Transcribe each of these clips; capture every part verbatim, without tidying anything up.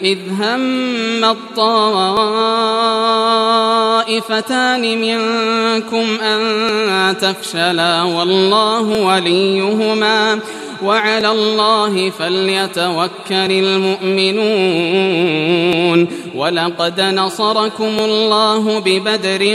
إذ هم الطائفتان منكم أن تفشلا والله وليهما وعلى الله فليتوكل المؤمنون. ولقد نصركم الله ببدر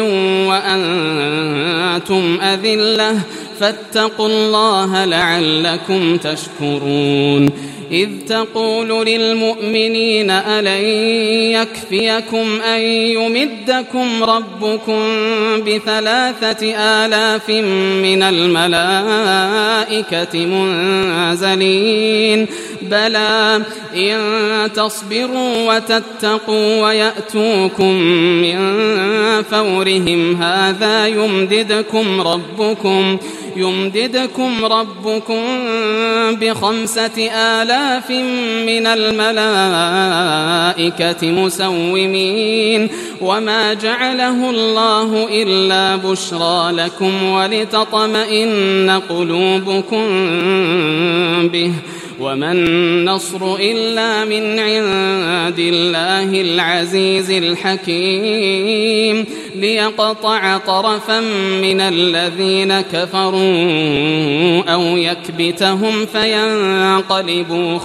وأنتم أذلة فاتقوا الله لعلكم تشكرون. إذ تقول للمؤمنين ألن يكفيكم أن يمدكم ربكم بثلاثة آلاف من الملائكة منزلين بلى إن تصبروا وتتقوا ويأتوكم من فورهم هذا يمددكم ربكم يمددكم ربكم بخمسة آلاف من الملائكة مسومين وما جعله الله إلا بشرى لكم ولتطمئن قلوبكم به وما النصر إلا من عند الله العزيز الحكيم ليقطع طرفا من الذين كفروا أو يكبتهم فينقلبوا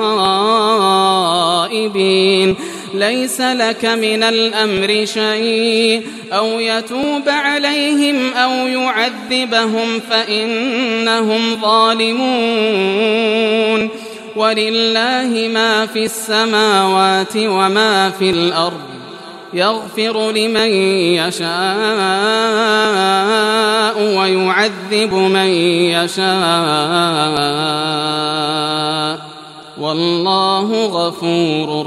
خائبين. ليس لك من الأمر شيء أو يتوب عليهم أو يعذبهم فإنهم ظالمون. ولله ما في السماوات وما في الأرض يغفر لمن يشاء ويعذب من يشاء والله غفور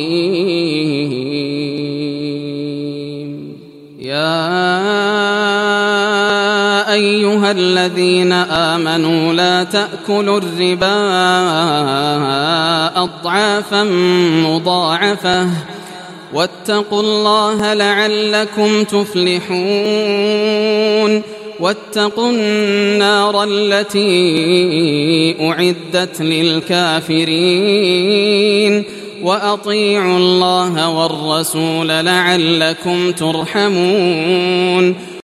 رحيم. يا أيها الذين آمنوا لا تأكلوا الربا أضعافا مضاعفة واتقوا الله لعلكم تفلحون. واتقوا النار التي أعدت للكافرين وأطيعوا الله والرسول لعلكم ترحمون.